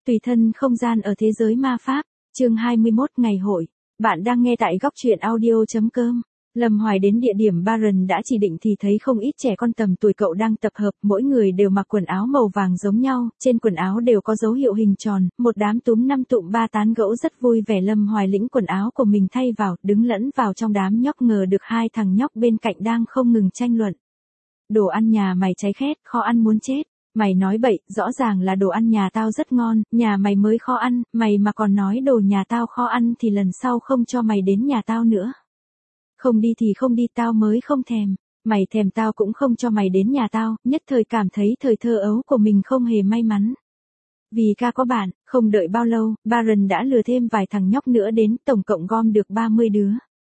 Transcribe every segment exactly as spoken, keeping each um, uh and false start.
Tùy thân không gian ở thế giới ma pháp, chương hai mươi mốt ngày hội. Bạn đang nghe tại góc truyện audio chấm com. Lâm Hoài đến địa điểm Baron đã chỉ định thì thấy không ít trẻ con tầm tuổi cậu đang tập hợp, mỗi người đều mặc quần áo màu vàng giống nhau, trên quần áo đều có dấu hiệu hình tròn, một đám túm năm tụm ba tán gẫu rất vui vẻ. Lâm Hoài lĩnh quần áo của mình thay vào, đứng lẫn vào trong đám nhóc, ngờ được hai thằng nhóc bên cạnh đang không ngừng tranh luận. Đồ ăn nhà mày cháy khét, kho ăn muốn chết. Mày nói bậy, rõ ràng là đồ ăn nhà tao rất ngon, nhà mày mới khó ăn, mày mà còn nói đồ nhà tao khó ăn thì lần sau không cho mày đến nhà tao nữa. Không đi thì không đi, tao mới không thèm, mày thèm tao cũng không cho mày đến nhà tao. Nhất thời cảm thấy thời thơ ấu của mình không hề may mắn. Vì ca có bạn, không đợi bao lâu, Baron đã lừa thêm vài thằng nhóc nữa đến, tổng cộng gom được ba mươi đứa.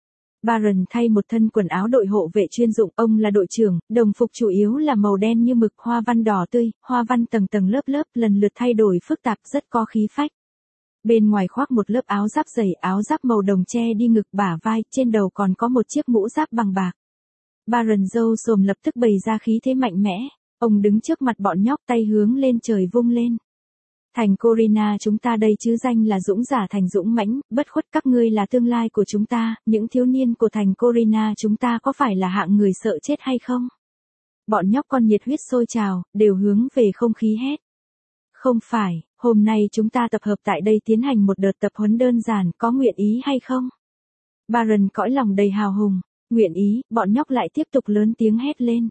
Baron thay một thân quần áo đội hộ vệ chuyên dụng, ông là đội trưởng, đồng phục chủ yếu là màu đen như mực, hoa văn đỏ tươi, hoa văn tầng tầng lớp lớp, lần lượt thay đổi phức tạp, rất có khí phách. Bên ngoài khoác một lớp áo giáp dày, áo giáp màu đồng che đi ngực bả vai, trên đầu còn có một chiếc mũ giáp bằng bạc. Baron râu sồm lập tức bày ra khí thế mạnh mẽ, ông đứng trước mặt bọn nhóc, tay hướng lên trời vung lên. Thành Corina chúng ta đây chứ danh là dũng giả thành dũng mãnh, bất khuất, các ngươi là tương lai của chúng ta, những thiếu niên của thành Corina chúng ta có phải là hạng người sợ chết hay không? Bọn nhóc con nhiệt huyết sôi trào, đều hướng về không khí hét. Không phải, hôm nay chúng ta tập hợp tại đây tiến hành một đợt tập huấn đơn giản, có nguyện ý hay không? Baron cõi lòng đầy hào hùng, nguyện ý, bọn nhóc lại tiếp tục lớn tiếng hét lên.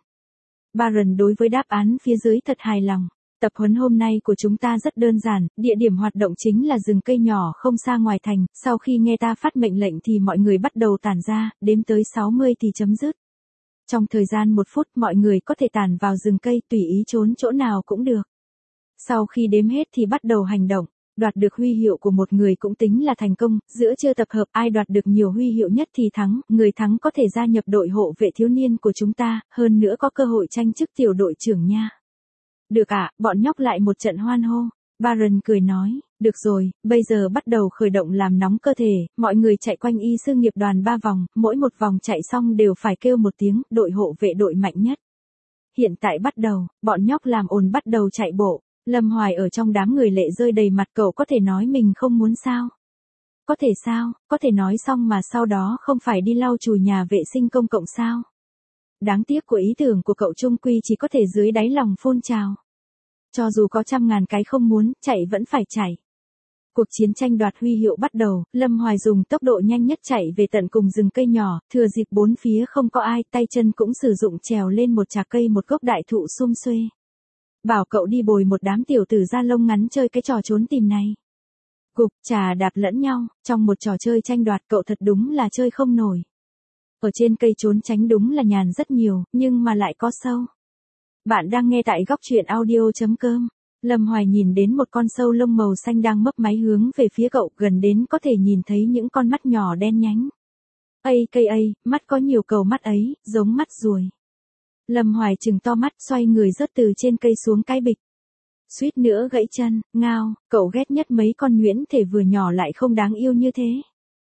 Baron đối với đáp án phía dưới thật hài lòng. Tập huấn hôm nay của chúng ta rất đơn giản, địa điểm hoạt động chính là rừng cây nhỏ không xa ngoài thành, sau khi nghe ta phát mệnh lệnh thì mọi người bắt đầu tản ra, đếm tới sáu mươi thì chấm dứt. Trong thời gian một phút mọi người có thể tản vào rừng cây, tùy ý trốn chỗ nào cũng được. Sau khi đếm hết thì bắt đầu hành động, đoạt được huy hiệu của một người cũng tính là thành công, giữa chưa tập hợp ai đoạt được nhiều huy hiệu nhất thì thắng, người thắng có thể gia nhập đội hộ vệ thiếu niên của chúng ta, hơn nữa có cơ hội tranh chức tiểu đội trưởng nha. Được ạ, à, bọn nhóc lại một trận hoan hô. Baron cười nói, được rồi, bây giờ bắt đầu khởi động làm nóng cơ thể, mọi người chạy quanh y sư nghiệp đoàn ba vòng, mỗi một vòng chạy xong đều phải kêu một tiếng, đội hộ vệ đội mạnh nhất. Hiện tại bắt đầu, bọn nhóc làm ồn bắt đầu chạy bộ, Lâm Hoài ở trong đám người lệ rơi đầy mặt, cậu có thể nói mình không muốn sao? Có thể sao, có thể nói xong mà sau đó không phải đi lau chùi nhà vệ sinh công cộng sao? Đáng tiếc của ý tưởng của cậu chung quy chỉ có thể dưới đáy lòng phun trào. Cho dù có trăm ngàn cái không muốn, chạy vẫn phải chạy. Cuộc chiến tranh đoạt huy hiệu bắt đầu, Lâm Hoài dùng tốc độ nhanh nhất chạy về tận cùng rừng cây nhỏ, thừa dịp bốn phía không có ai, tay chân cũng sử dụng trèo lên một trà cây một gốc đại thụ sum xuê. Bảo cậu đi bồi một đám tiểu tử da lông ngắn chơi cái trò trốn tìm này. Cục trà đạp lẫn nhau, trong một trò chơi tranh đoạt cậu thật đúng là chơi không nổi. Ở trên cây trốn tránh đúng là nhàn rất nhiều, nhưng mà lại có sâu. Bạn đang nghe tại góc truyện audio chấm com. Lâm Hoài nhìn đến một con sâu lông màu xanh đang mấp máy hướng về phía cậu, gần đến có thể nhìn thấy những con mắt nhỏ đen nhánh. Ây cây ây, mắt có nhiều cầu mắt ấy, giống mắt ruồi. Lâm Hoài trừng to mắt, xoay người rớt từ trên cây xuống cái bịch. Suýt nữa gãy chân, ngao, cậu ghét nhất mấy con nhuyễn thể vừa nhỏ lại không đáng yêu như thế.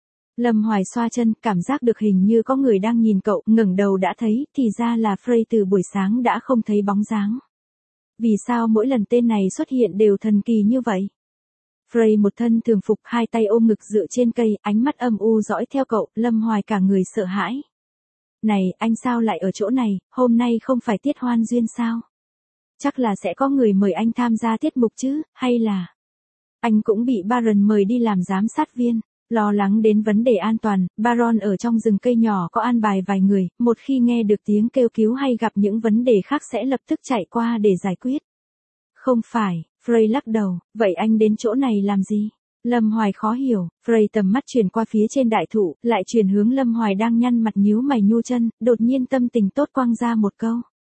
Lâm Hoài xoa chân, cảm giác được hình như có người đang nhìn cậu, ngẩng đầu đã thấy, thì ra là Frey từ buổi sáng đã không thấy bóng dáng. Vì sao mỗi lần tên này xuất hiện đều thần kỳ như vậy? Frey một thân thường phục, hai tay ôm ngực dựa trên cây, ánh mắt âm u dõi theo cậu, Lâm Hoài cả người sợ hãi. Này, anh sao lại ở chỗ này, hôm nay không phải tiết hoan duyên sao? Chắc là sẽ có người mời anh tham gia tiết mục chứ, hay là... Anh cũng bị Baron mời đi làm giám sát viên. Lo lắng đến vấn đề an toàn, Baron ở trong rừng cây nhỏ có an bài vài người, một khi nghe được tiếng kêu cứu hay gặp những vấn đề khác sẽ lập tức chạy qua để giải quyết. Không phải, Frey lắc đầu, vậy anh đến chỗ này làm gì? Lâm Hoài khó hiểu, Frey tầm mắt chuyển qua phía trên đại thụ, lại chuyển hướng Lâm Hoài đang nhăn mặt nhíu mày nhu chân, đột nhiên tâm tình tốt quăng ra một câu.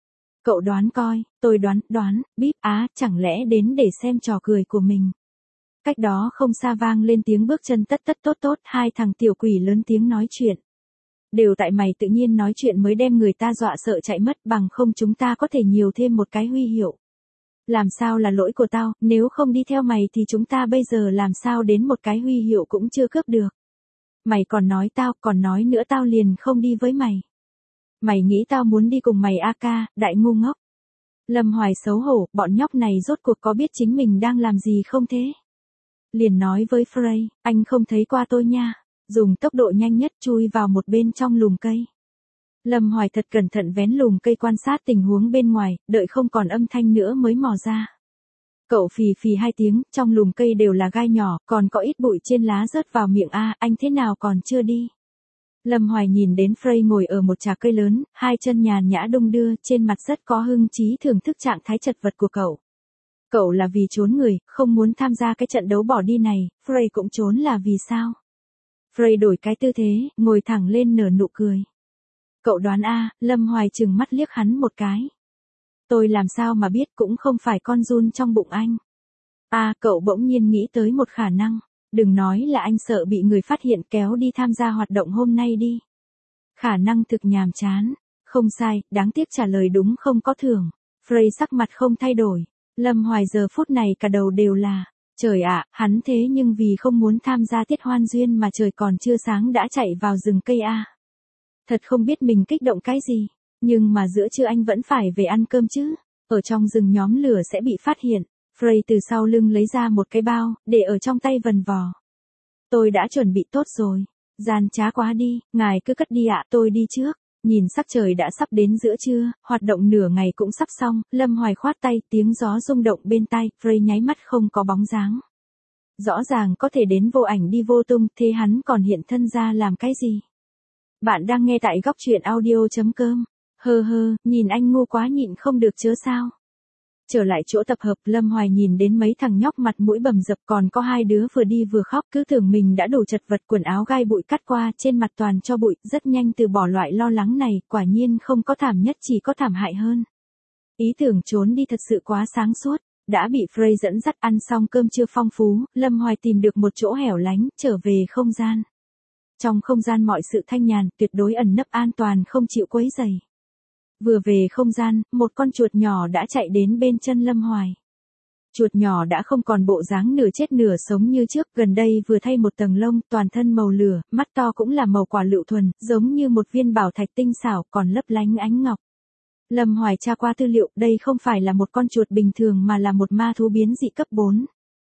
Cậu đoán coi, tôi đoán, đoán, bíp á, chẳng lẽ đến để xem trò cười của mình. Cách đó không xa vang lên tiếng bước chân tất tất tốt tốt, hai thằng tiểu quỷ lớn tiếng nói chuyện. Đều tại mày tự nhiên nói chuyện mới đem người ta dọa sợ chạy mất, bằng không chúng ta có thể nhiều thêm một cái huy hiệu. Làm sao là lỗi của tao, nếu không đi theo mày thì chúng ta bây giờ làm sao đến một cái huy hiệu cũng chưa cướp được. Mày còn nói tao, còn nói nữa tao liền không đi với mày. Mày nghĩ tao muốn đi cùng mày a ca, đại ngu ngốc. Lâm Hoài xấu hổ, bọn nhóc này rốt cuộc có biết chính mình đang làm gì không thế? liền nói với Frey, anh không thấy qua tôi nha, dùng tốc độ nhanh nhất chui vào một bên trong lùm cây. Lâm Hoài thật cẩn thận vén lùm cây quan sát tình huống bên ngoài, đợi không còn âm thanh nữa mới mò ra. Cậu phì phì hai tiếng, trong lùm cây đều là gai nhỏ, còn có ít bụi trên lá rớt vào miệng a, anh thế nào còn chưa đi? Lâm Hoài nhìn đến Frey ngồi ở một trà cây lớn, hai chân nhàn nhã đung đưa, trên mặt rất có hưng trí thưởng thức trạng thái chật vật của cậu. Cậu là vì trốn người, không muốn tham gia cái trận đấu bỏ đi này, Frey cũng trốn là vì sao? Frey đổi cái tư thế, ngồi thẳng lên nở nụ cười. Cậu đoán a, Lâm Hoài trừng mắt liếc hắn một cái. Tôi làm sao mà biết, cũng không phải con giun trong bụng anh. À, cậu bỗng nhiên nghĩ tới một khả năng. Đừng nói là anh sợ bị người phát hiện kéo đi tham gia hoạt động hôm nay đi. Khả năng thực nhàm chán. Không sai, đáng tiếc trả lời đúng không có thưởng. Frey sắc mặt không thay đổi. Lâm Hoài giờ phút này cả đầu đều là, trời ạ, hắn thế nhưng vì không muốn tham gia tiết hoan duyên mà trời còn chưa sáng đã chạy vào rừng cây a. Thật không biết mình kích động cái gì, nhưng mà giữa trưa anh vẫn phải về ăn cơm chứ, ở trong rừng nhóm lửa sẽ bị phát hiện. Frey từ sau lưng lấy ra một cái bao, để ở trong tay vần vò. Tôi đã chuẩn bị tốt rồi, gian trá quá đi, ngài cứ cất đi ạ, tôi đi trước. Nhìn sắc trời đã sắp đến giữa trưa, hoạt động nửa ngày cũng sắp xong, Lâm Hoài khoát tay, tiếng gió rung động bên tai, Frey nháy mắt không có bóng dáng. Rõ ràng có thể đến vô ảnh đi vô tung, thế hắn còn hiện thân ra làm cái gì? Bạn đang nghe tại góc truyện audio.com. Hơ hơ, nhìn anh ngu quá nhịn không được chớ sao. Trở lại chỗ tập hợp, Lâm Hoài nhìn đến mấy thằng nhóc mặt mũi bầm dập, còn có hai đứa vừa đi vừa khóc, cứ tưởng mình đã đủ chật vật, quần áo gai bụi cắt qua, trên mặt toàn cho bụi, rất nhanh từ bỏ loại lo lắng này, quả nhiên không có thảm nhất chỉ có thảm hại hơn. Ý tưởng trốn đi thật sự quá sáng suốt, đã bị Frey dẫn dắt. Ăn xong cơm trưa phong phú, Lâm Hoài tìm được một chỗ hẻo lánh, trở về không gian. Trong không gian mọi sự thanh nhàn, tuyệt đối ẩn nấp an toàn không chịu quấy rầy. Vừa về không gian, một con chuột nhỏ đã chạy đến bên chân Lâm Hoài. Chuột nhỏ đã không còn bộ dáng nửa chết nửa sống như trước, gần đây vừa thay một tầng lông, toàn thân màu lửa, mắt to cũng là màu quả lựu thuần, giống như một viên bảo thạch tinh xảo, còn lấp lánh ánh ngọc. Lâm Hoài tra qua tư liệu, đây không phải là một con chuột bình thường mà là một ma thú biến dị cấp bốn.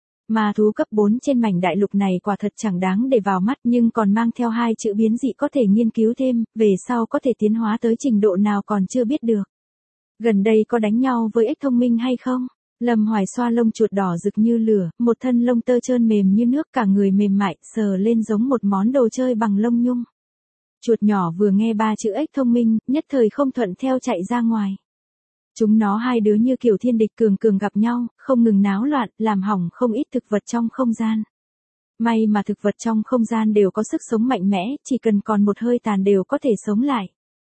Ma thú cấp bốn trên mảnh đại lục này quả thật chẳng đáng để vào mắt, nhưng còn mang theo hai chữ biến dị có thể nghiên cứu thêm, về sau có thể tiến hóa tới trình độ nào còn chưa biết được. Gần đây có đánh nhau với ếch thông minh hay không? Lâm Hoài xoa lông chuột đỏ rực như lửa, một thân lông tơ trơn mềm như nước, cả người mềm mại, sờ lên giống một món đồ chơi bằng lông nhung. Chuột nhỏ vừa nghe ba chữ ếch thông minh, nhất thời không thuận theo chạy ra ngoài. Chúng nó hai đứa như kiểu thiên địch cường cường gặp nhau, không ngừng náo loạn, làm hỏng không ít thực vật trong không gian. May mà thực vật trong không gian đều có sức sống mạnh mẽ, chỉ cần còn một hơi tàn đều có thể sống lại.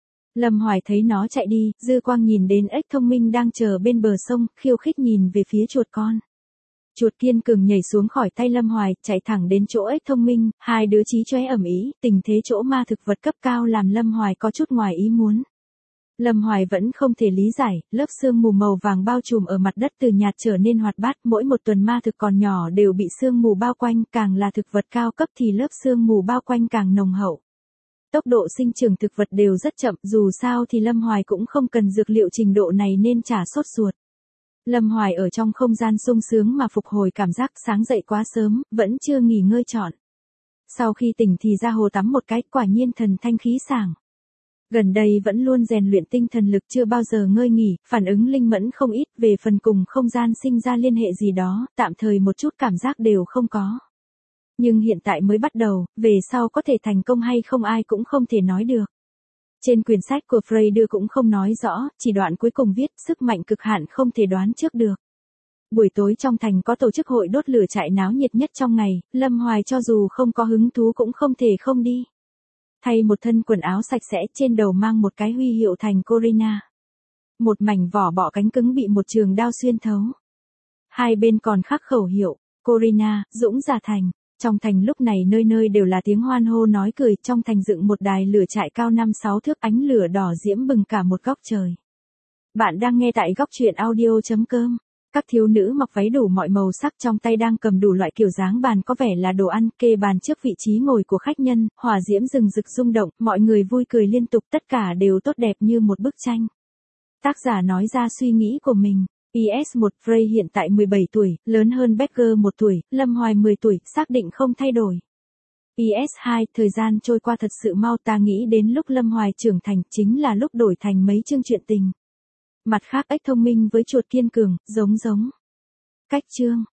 Lâm Hoài thấy nó chạy đi, dư quang nhìn đến ếch thông minh đang chờ bên bờ sông, khiêu khích nhìn về phía chuột con. Chuột kiên cường nhảy xuống khỏi tay Lâm Hoài, chạy thẳng đến chỗ ếch thông minh, hai đứa chí chóe ầm ĩ, tình thế chỗ ma thực vật cấp cao làm Lâm Hoài có chút ngoài ý muốn. Lâm Hoài vẫn không thể lý giải, lớp sương mù màu vàng bao trùm ở mặt đất từ nhạt trở nên hoạt bát, mỗi một tuần ma thực còn nhỏ đều bị sương mù bao quanh, càng là thực vật cao cấp thì lớp sương mù bao quanh càng nồng hậu. Tốc độ sinh trưởng thực vật đều rất chậm, dù sao thì Lâm Hoài cũng không cần dược liệu trình độ này nên chả sốt ruột. Lâm Hoài ở trong không gian sung sướng mà phục hồi cảm giác, sáng dậy quá sớm, vẫn chưa nghỉ ngơi trọn. Sau khi tỉnh thì ra hồ tắm một cái, quả nhiên thần thanh khí sảng. Gần đây vẫn luôn rèn luyện tinh thần lực, chưa bao giờ ngơi nghỉ, phản ứng linh mẫn không ít, về phần cùng không gian sinh ra liên hệ gì đó, tạm thời một chút cảm giác đều không có. Nhưng hiện tại mới bắt đầu, về sau có thể thành công hay không ai cũng không thể nói được. Trên quyển sách của Frey đưa cũng không nói rõ, chỉ đoạn cuối cùng viết, sức mạnh cực hạn không thể đoán trước được. Buổi tối trong thành có tổ chức hội đốt lửa trại náo nhiệt nhất trong ngày, Lâm Hoài cho dù không có hứng thú cũng không thể không đi. Thay một thân quần áo sạch sẽ, trên đầu mang một cái huy hiệu thành Corina. Một mảnh vỏ bọ cánh cứng bị một trường đao xuyên thấu. Hai bên còn khắc khẩu hiệu, Corina, dũng giả thành. Trong thành lúc này nơi nơi đều là tiếng hoan hô nói cười, trong thành dựng một đài lửa trại cao năm sáu thước, ánh lửa đỏ diễm bừng cả một góc trời. Bạn đang nghe tại góc truyện audio.com. Các thiếu nữ mặc váy đủ mọi màu sắc, trong tay đang cầm đủ loại kiểu dáng bàn có vẻ là đồ ăn, kê bàn trước vị trí ngồi của khách nhân, hỏa diễm rừng rực rung động, mọi người vui cười liên tục, tất cả đều tốt đẹp như một bức tranh. Tác giả nói ra suy nghĩ của mình. pê ét một Frey hiện tại mười bảy tuổi, lớn hơn Becker một tuổi, Lâm Hoài mười tuổi, xác định không thay đổi. pê ét hai Thời gian trôi qua thật sự mau, ta nghĩ đến lúc Lâm Hoài trưởng thành chính là lúc đổi thành mấy chương chuyện tình. Mặt khác ếch thông minh với chuột kiên cường, giống giống. Cách chương